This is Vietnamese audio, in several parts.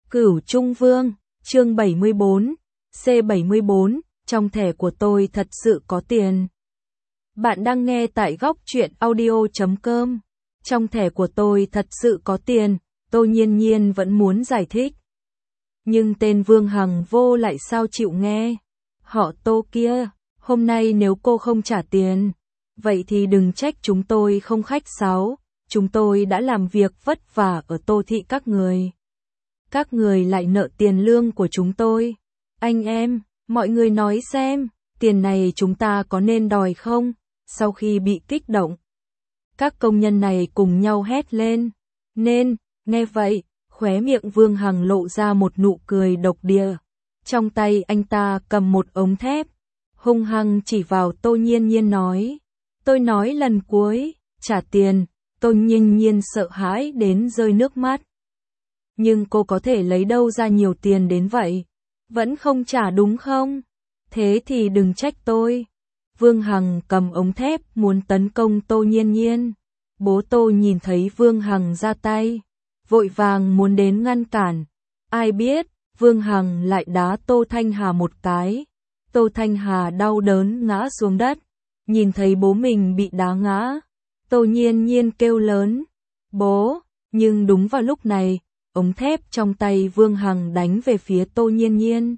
Cửu Trung Vương, chương 74, C74, trong thẻ của tôi thật sự có tiền. Bạn đang nghe tại góc truyện audio.com. Trong thẻ của tôi thật sự có tiền, Tô Nhiên Nhiên vẫn muốn giải thích. Nhưng tên Vương Hằng Vô lại sao chịu nghe. Họ Tô kia, hôm nay nếu cô không trả tiền, vậy thì đừng trách chúng tôi không khách sáo, chúng tôi đã làm việc vất vả ở Tô thị các người. Các người lại nợ tiền lương của chúng tôi. Anh em, mọi người nói xem, tiền này chúng ta có nên đòi không? Sau khi bị kích động, các công nhân này cùng nhau hét lên. Nên, nghe vậy, khóe miệng Vương Hằng lộ ra một nụ cười độc địa. Trong tay anh ta cầm một ống thép, hung hăng chỉ vào Tô Nhiên Nhiên nói. Tôi nói lần cuối, trả tiền. Tô Nhiên Nhiên sợ hãi đến rơi nước mắt. Nhưng cô có thể lấy đâu ra nhiều tiền đến vậy? Vẫn không trả đúng không? Thế thì đừng trách tôi. Vương Hằng cầm ống thép muốn tấn công Tô Nhiên Nhiên. Bố Tô nhìn thấy Vương Hằng ra tay, vội vàng muốn đến ngăn cản. Ai biết, Vương Hằng lại đá Tô Thanh Hà một cái. Tô Thanh Hà đau đớn ngã xuống đất. Nhìn thấy bố mình bị đá ngã, Tô Nhiên Nhiên kêu lớn. Bố, nhưng đúng vào lúc này, ống thép trong tay Vương Hằng đánh về phía Tô Nhiên Nhiên.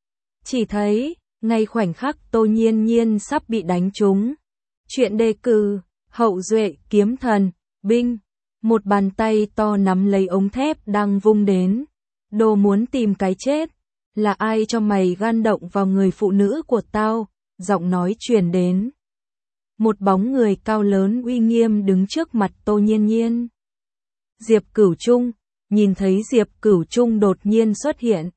Chỉ thấy, ngay khoảnh khắc Tô Nhiên Nhiên sắp bị đánh trúng. Chuyện đề cử, hậu duệ kiếm thần, binh. Một bàn tay to nắm lấy ống thép đang vung đến. Đồ muốn tìm cái chết. Là ai cho mày gan động vào người phụ nữ của tao? Giọng nói truyền đến. Một bóng người cao lớn uy nghiêm đứng trước mặt Tô Nhiên Nhiên. Diệp Cửu Trung. Nhìn thấy Diệp Cửu Trung đột nhiên xuất hiện.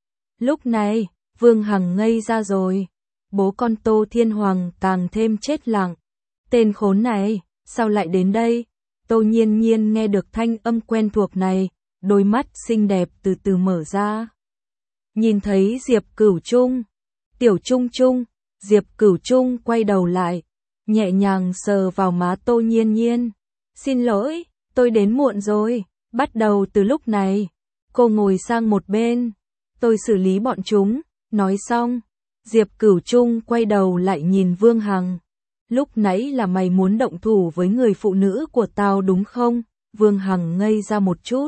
Lúc này, Vương Hằng ngây ra rồi. Bố con Tô Thiên Hoàng càng thêm chết lặng. Tên khốn này, sao lại đến đây? Tô Nhiên Nhiên nghe được thanh âm quen thuộc này, đôi mắt xinh đẹp từ từ mở ra. Nhìn thấy Diệp Cửu Trung. Tiểu Trung Trung, Diệp Cửu Trung quay đầu lại, nhẹ nhàng sờ vào má Tô Nhiên Nhiên. Xin lỗi, tôi đến muộn rồi. Bắt đầu từ lúc này, cô ngồi sang một bên, tôi xử lý bọn chúng. Nói xong, Diệp Cửu Trung quay đầu lại nhìn Vương Hằng. Lúc nãy là mày muốn động thủ với người phụ nữ của tao đúng không? Vương Hằng ngây ra một chút.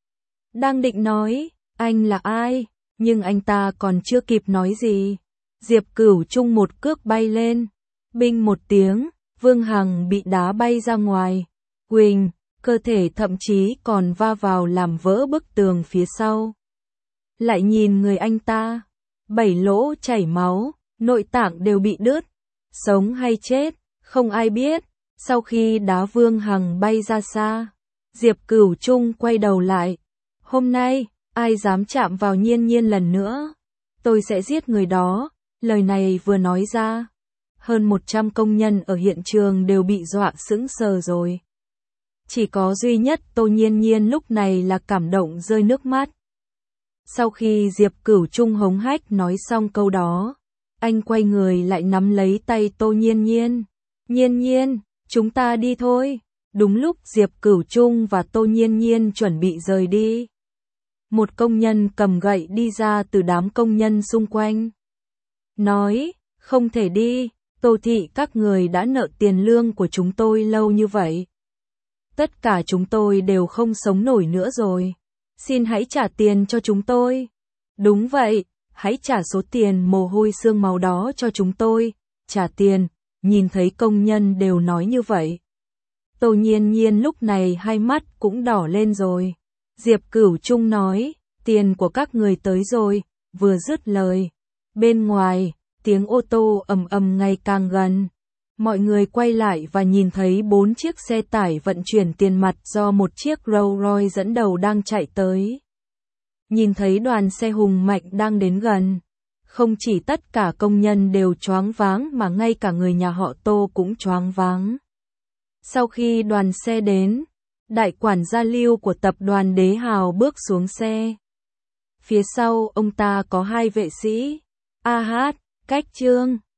Đang định nói, anh là ai? Nhưng anh ta còn chưa kịp nói gì. Diệp Cửu Trung một cước bay lên. Binh một tiếng, Vương Hằng bị đá bay ra ngoài. Quỳnh. Cơ thể thậm chí còn va vào làm vỡ bức tường phía sau. Lại nhìn người anh ta, 7 lỗ chảy máu, nội tạng đều bị đứt, sống hay chết, không ai biết. Sau khi đá Vương Hằng bay ra xa, Diệp Cửu Trung quay đầu lại. Hôm nay, ai dám chạm vào Nhiên Nhiên lần nữa, tôi sẽ giết người đó. Lời này vừa nói ra, hơn 100 công nhân ở hiện trường đều bị dọa sững sờ rồi. Chỉ có duy nhất Tô Nhiên Nhiên lúc này là cảm động rơi nước mắt. Sau khi Diệp Cửu Trung hống hách nói xong câu đó, anh quay người lại nắm lấy tay Tô Nhiên Nhiên. Nhiên Nhiên, chúng ta đi thôi. Đúng lúc Diệp Cửu Trung và Tô Nhiên Nhiên chuẩn bị rời đi, một công nhân cầm gậy đi ra từ đám công nhân xung quanh. Nói, không thể đi, Tô thị các người đã nợ tiền lương của chúng tôi lâu như vậy. Tất cả chúng tôi đều không sống nổi nữa rồi. Xin hãy trả tiền cho chúng tôi. Đúng vậy, hãy trả số tiền mồ hôi xương máu đó cho chúng tôi. Trả tiền, nhìn thấy công nhân đều nói như vậy. Tô Nhiên Nhiên lúc này hai mắt cũng đỏ lên rồi. Diệp Cửu Trung nói, tiền của các người tới rồi. Vừa dứt lời, bên ngoài, tiếng ô tô ầm ầm ngày càng gần. Mọi người quay lại và nhìn thấy 4 chiếc xe tải vận chuyển tiền mặt do một chiếc Rolls Royce dẫn đầu đang chạy tới. Nhìn thấy đoàn xe hùng mạnh đang đến gần, không chỉ tất cả công nhân đều choáng váng mà ngay cả người nhà họ Tô cũng choáng váng. Sau khi đoàn xe đến, đại quản gia Lưu của tập đoàn Đế Hào bước xuống xe. Phía sau ông ta có 2 vệ sĩ, A Hát, Cách Trương.